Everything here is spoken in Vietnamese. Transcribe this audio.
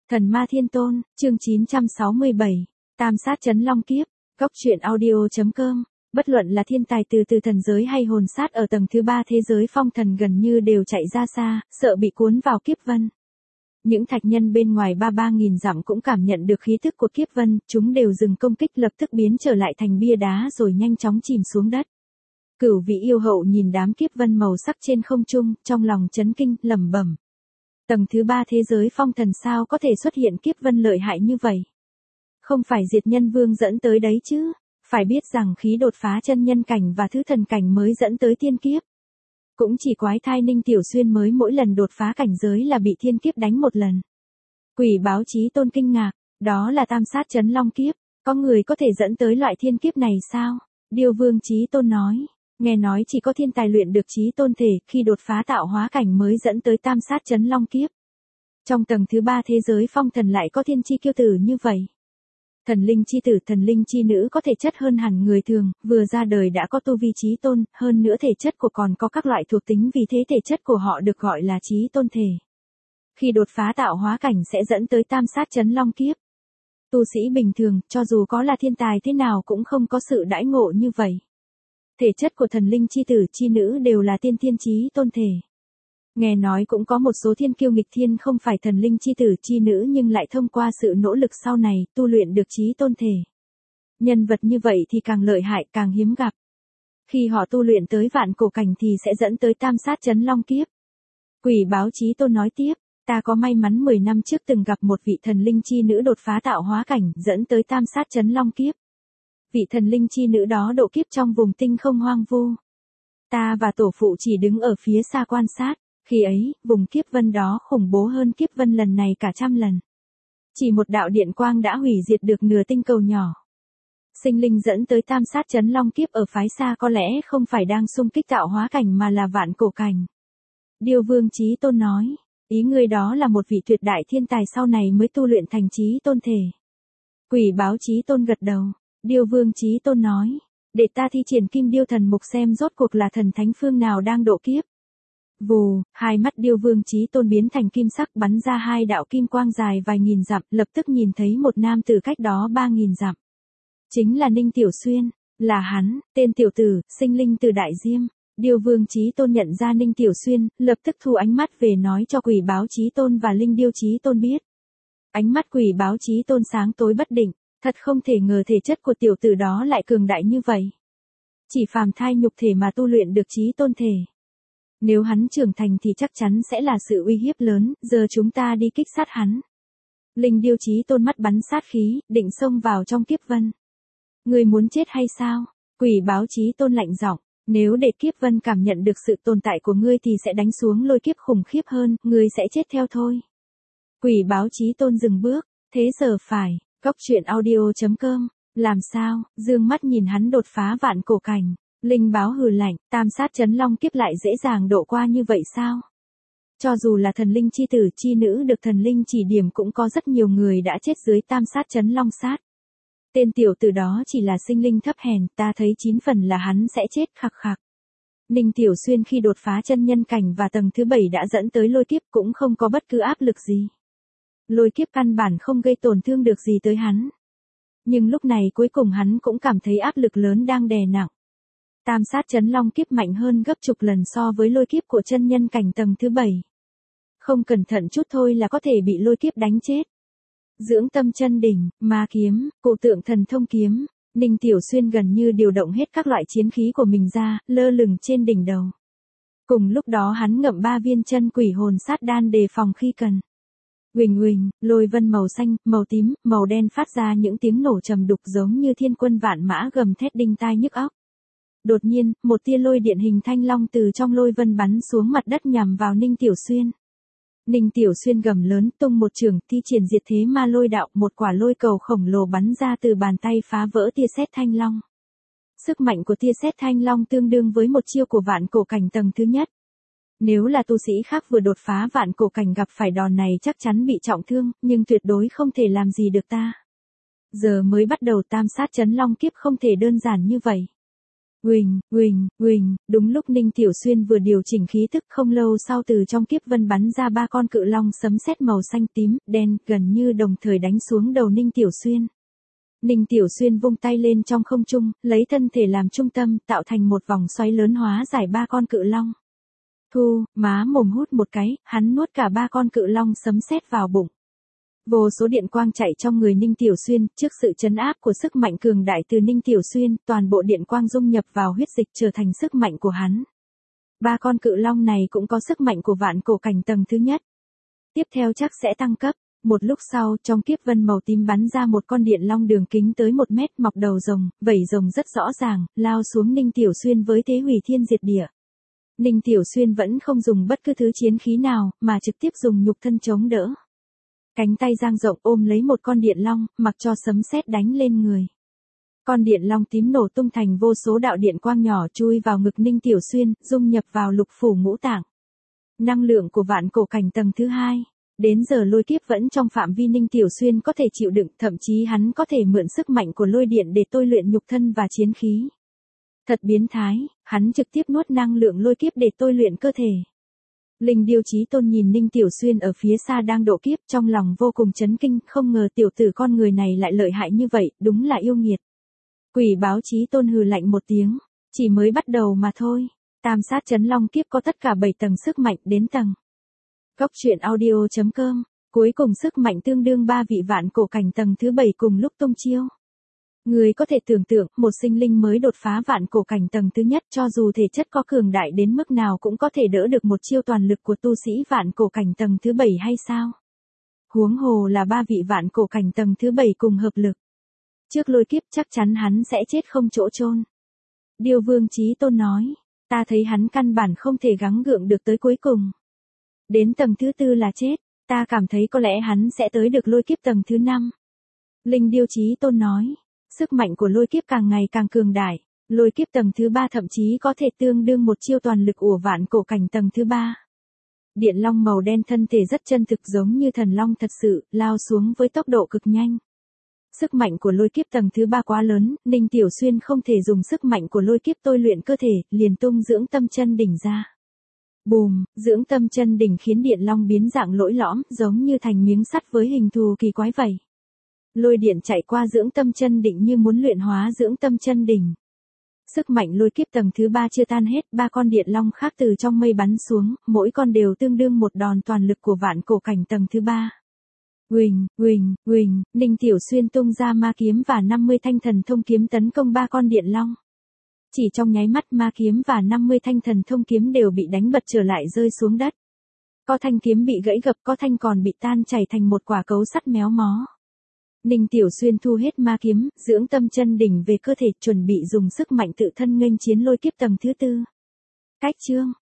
Thần Ma Thiên Tôn, chương 967, Tam sát chấn long kiếp, góc truyện audio.com. Bất luận là thiên tài từ thần giới hay hồn sát ở tầng thứ 3 thế giới phong thần gần như đều chạy ra xa, sợ bị cuốn vào kiếp vân. Những thạch nhân bên ngoài 33.000 dặm cũng cảm nhận được khí tức của kiếp vân, chúng đều dừng công kích lập tức biến trở lại thành bia đá rồi nhanh chóng chìm xuống đất. Cửu vị yêu hậu nhìn đám kiếp vân màu sắc trên không trung, trong lòng chấn kinh, lẩm bẩm. Tầng thứ 3 thế giới phong thần sao có thể xuất hiện kiếp vân lợi hại như vậy? Không phải diệt nhân vương dẫn tới đấy chứ? Phải biết rằng khí đột phá chân nhân cảnh và thứ thần cảnh mới dẫn tới thiên kiếp. Cũng chỉ quái thai Ninh Tiểu Xuyên mới mỗi lần đột phá cảnh giới là bị thiên kiếp đánh một lần. Quỷ báo chí tôn kinh ngạc, đó là tam sát chấn long kiếp, có người có thể dẫn tới loại thiên kiếp này sao? Điêu Vương Chí Tôn nói, nghe nói chỉ có thiên tài luyện được chí tôn thể khi đột phá tạo hóa cảnh mới dẫn tới tam sát chấn long kiếp. Trong tầng thứ 3 thế giới phong thần lại có thiên chi kiêu tử như vậy. Thần linh chi tử, thần linh chi nữ có thể chất hơn hẳn người thường, vừa ra đời đã có tu vi chí tôn, hơn nữa thể chất của còn có các loại thuộc tính, vì thế thể chất của họ được gọi là chí tôn thể. Khi đột phá tạo hóa cảnh sẽ dẫn tới tam sát chấn long kiếp. Tu sĩ bình thường, cho dù có là thiên tài thế nào cũng không có sự đãi ngộ như vậy. Thể chất của thần linh chi tử chi nữ đều là tiên thiên chí tôn thể. Nghe nói cũng có một số thiên kiêu nghịch thiên không phải thần linh chi tử chi nữ nhưng lại thông qua sự nỗ lực sau này tu luyện được chí tôn thể. Nhân vật như vậy thì càng lợi hại càng hiếm gặp. Khi họ tu luyện tới vạn cổ cảnh thì sẽ dẫn tới tam sát chấn long kiếp. Quỷ báo Chí Tôn nói tiếp, ta có may mắn 10 năm trước từng gặp một vị thần linh chi nữ đột phá tạo hóa cảnh dẫn tới tam sát chấn long kiếp. Vị thần linh chi nữ đó độ kiếp trong vùng tinh không hoang vu. Ta và tổ phụ chỉ đứng ở phía xa quan sát. Khi ấy, vùng kiếp vân đó khủng bố hơn kiếp vân lần này cả trăm lần. Chỉ một đạo điện quang đã hủy diệt được nửa tinh cầu nhỏ. Sinh linh dẫn tới tam sát chấn long kiếp ở phái xa có lẽ không phải đang xung kích tạo hóa cảnh mà là vạn cổ cảnh. Điêu Vương Chí Tôn nói, ý ngươi đó là một vị tuyệt đại thiên tài sau này mới tu luyện thành chí tôn thể. Quỷ báo Chí Tôn gật đầu, Điêu Vương Chí Tôn nói, để ta thi triển kim điêu thần mục xem rốt cuộc là thần thánh phương nào đang độ kiếp. Vù, hai mắt Điêu Vương Chí Tôn biến thành kim sắc bắn ra hai đạo kim quang dài vài nghìn dặm, lập tức nhìn thấy một nam tử cách đó 3.000 dặm. Chính là Ninh Tiểu Xuyên, là hắn, tên tiểu tử, sinh linh từ Đại Diêm. Điêu Vương Chí Tôn nhận ra Ninh Tiểu Xuyên, lập tức thu ánh mắt về nói cho Quỷ báo Chí Tôn và Linh Điêu Chí Tôn biết. Ánh mắt Quỷ báo Chí Tôn sáng tối bất định, thật không thể ngờ thể chất của tiểu tử đó lại cường đại như vậy. Chỉ phàm thai nhục thể mà tu luyện được chí tôn thể. Nếu hắn trưởng thành thì chắc chắn sẽ là sự uy hiếp lớn, giờ chúng ta đi kích sát hắn. Linh Điêu Chí Tôn mắt bắn sát khí, định xông vào trong kiếp vân. Người muốn chết hay sao? Quỷ báo Chí Tôn lạnh giọng, nếu để kiếp vân cảm nhận được sự tồn tại của ngươi thì sẽ đánh xuống lôi kiếp khủng khiếp hơn, ngươi sẽ chết theo thôi. Quỷ báo Chí Tôn dừng bước, thế giờ phải, góc truyện audio.com, làm sao, dương mắt nhìn hắn đột phá vạn cổ cảnh. Linh báo hừ lạnh, tam sát chấn long kiếp lại dễ dàng độ qua như vậy sao? Cho dù là thần linh chi tử chi nữ được thần linh chỉ điểm cũng có rất nhiều người đã chết dưới tam sát chấn long sát. Tên tiểu tử đó chỉ là sinh linh thấp hèn, ta thấy 9 phần là hắn sẽ chết khặc khặc. Ninh Tiểu Xuyên khi đột phá chân nhân cảnh và tầng thứ 7 đã dẫn tới lôi kiếp cũng không có bất cứ áp lực gì. Lôi kiếp căn bản không gây tổn thương được gì tới hắn. Nhưng lúc này cuối cùng hắn cũng cảm thấy áp lực lớn đang đè nặng. Tam sát chấn long kiếp mạnh hơn gấp chục lần so với lôi kiếp của chân nhân cảnh tầng thứ 7. Không cẩn thận chút thôi là có thể bị lôi kiếp đánh chết. Dưỡng tâm chân đỉnh, ma kiếm, cụ tượng thần thông kiếm, Ninh Tiểu Xuyên gần như điều động hết các loại chiến khí của mình ra, lơ lửng trên đỉnh đầu. Cùng lúc đó hắn ngậm 3 viên chân quỷ hồn sát đan đề phòng khi cần. Huỳnh huỳnh, lôi vân màu xanh, màu tím, màu đen phát ra những tiếng nổ trầm đục giống như thiên quân vạn mã gầm thét đinh tai nhức óc. Đột nhiên, một tia lôi điện hình thanh long từ trong lôi vân bắn xuống mặt đất nhằm vào Ninh Tiểu Xuyên. Ninh Tiểu Xuyên gầm lớn tung một chưởng thi triển diệt thế ma lôi đạo, một quả lôi cầu khổng lồ bắn ra từ bàn tay phá vỡ tia sét thanh long. Sức mạnh của tia sét thanh long tương đương với một chiêu của vạn cổ cảnh tầng thứ nhất. Nếu là tu sĩ khác vừa đột phá vạn cổ cảnh gặp phải đòn này chắc chắn bị trọng thương, nhưng tuyệt đối không thể làm gì được ta. Giờ mới bắt đầu tam sát chấn long kiếp không thể đơn giản như vậy. Uỳnh, đúng lúc Ninh Tiểu Xuyên vừa điều chỉnh khí tức không lâu sau từ trong kiếp vân bắn ra ba con cự long sấm sét màu xanh tím, đen, gần như đồng thời đánh xuống đầu Ninh Tiểu Xuyên. Ninh Tiểu Xuyên vung tay lên trong không trung, lấy thân thể làm trung tâm, tạo thành một vòng xoáy lớn hóa giải ba con cự long. Thu, má mồm hút một cái, hắn nuốt cả ba con cự long sấm sét vào bụng. Vô số điện quang chạy trong người Ninh Tiểu Xuyên, trước sự trấn áp của sức mạnh cường đại từ Ninh Tiểu Xuyên, toàn bộ điện quang dung nhập vào huyết dịch trở thành sức mạnh của hắn. Ba con cự long này cũng có sức mạnh của vạn cổ cảnh tầng thứ nhất. Tiếp theo chắc sẽ tăng cấp. Một lúc sau, trong kiếp vân màu tím bắn ra một con điện long đường kính tới 1 mét, mọc đầu rồng, vảy rồng rất rõ ràng, lao xuống Ninh Tiểu Xuyên với thế hủy thiên diệt địa. Ninh Tiểu Xuyên vẫn không dùng bất cứ thứ chiến khí nào, mà trực tiếp dùng nhục thân chống đỡ. Cánh tay dang rộng ôm lấy một con điện long, mặc cho sấm sét đánh lên người. Con điện long tím nổ tung thành vô số đạo điện quang nhỏ chui vào ngực Ninh Tiểu Xuyên, dung nhập vào lục phủ ngũ tạng. Năng lượng của vạn cổ cảnh tầng thứ 2. Đến giờ lôi kiếp vẫn trong phạm vi Ninh Tiểu Xuyên có thể chịu đựng, thậm chí hắn có thể mượn sức mạnh của lôi điện để tôi luyện nhục thân và chiến khí. Thật biến thái, hắn trực tiếp nuốt năng lượng lôi kiếp để tôi luyện cơ thể. Linh Điêu Chí Tôn nhìn Ninh Tiểu Xuyên ở phía xa đang độ kiếp, trong lòng vô cùng chấn kinh, không ngờ tiểu tử con người này lại lợi hại như vậy, đúng là yêu nghiệt. Quỷ báo Chí Tôn hừ lạnh một tiếng, chỉ mới bắt đầu mà thôi. Tam sát chấn long kiếp có tất cả 7 tầng sức mạnh đến tầng. Góc truyện audio.com, cuối cùng sức mạnh tương đương 3 vị vạn cổ cảnh tầng thứ 7 cùng lúc tung chiêu. Người có thể tưởng tượng, một sinh linh mới đột phá vạn cổ cảnh tầng thứ nhất cho dù thể chất có cường đại đến mức nào cũng có thể đỡ được một chiêu toàn lực của tu sĩ vạn cổ cảnh tầng thứ 7 hay sao? Huống hồ là 3 vị vạn cổ cảnh tầng thứ 7 cùng hợp lực. Trước lôi kiếp chắc chắn hắn sẽ chết không chỗ chôn. Điêu Vương Chí Tôn nói, ta thấy hắn căn bản không thể gắng gượng được tới cuối cùng. Đến tầng thứ 4 là chết, ta cảm thấy có lẽ hắn sẽ tới được lôi kiếp tầng thứ 5. Linh Điêu Chí Tôn nói, sức mạnh của lôi kiếp càng ngày càng cường đại, lôi kiếp tầng thứ 3 thậm chí có thể tương đương một chiêu toàn lực của vạn cổ cảnh tầng thứ 3. Điện long màu đen thân thể rất chân thực giống như thần long thật sự, lao xuống với tốc độ cực nhanh. Sức mạnh của lôi kiếp tầng thứ 3 quá lớn, Ninh Tiểu Xuyên không thể dùng sức mạnh của lôi kiếp tôi luyện cơ thể, liền tung dưỡng tâm chân đỉnh ra. Bùm, dưỡng tâm chân đỉnh khiến điện long biến dạng lỗi lõm, giống như thành miếng sắt với hình thù kỳ quái vậy. Lôi điện chạy qua dưỡng tâm chân đỉnh như muốn luyện hóa dưỡng tâm chân đỉnh. Sức mạnh lôi kiếp tầng thứ 3 chưa tan hết, 3 con điện long khác từ trong mây bắn xuống, mỗi con đều tương đương một đòn toàn lực của vạn cổ cảnh tầng thứ 3. Uỳnh, Ninh Tiểu Xuyên tung ra ma kiếm và 50 thanh thần thông kiếm tấn công 3 con điện long. Chỉ trong nháy mắt ma kiếm và 50 thanh thần thông kiếm đều bị đánh bật trở lại rơi xuống đất. Có thanh kiếm bị gãy gập, có thanh còn bị tan chảy thành một quả cấu sắt méo mó. Ninh Tiểu Xuyên thu hết ma kiếm, dưỡng tâm chân đỉnh về cơ thể, chuẩn bị dùng sức mạnh tự thân nghênh chiến lôi kiếp tầng thứ 4. Cách chương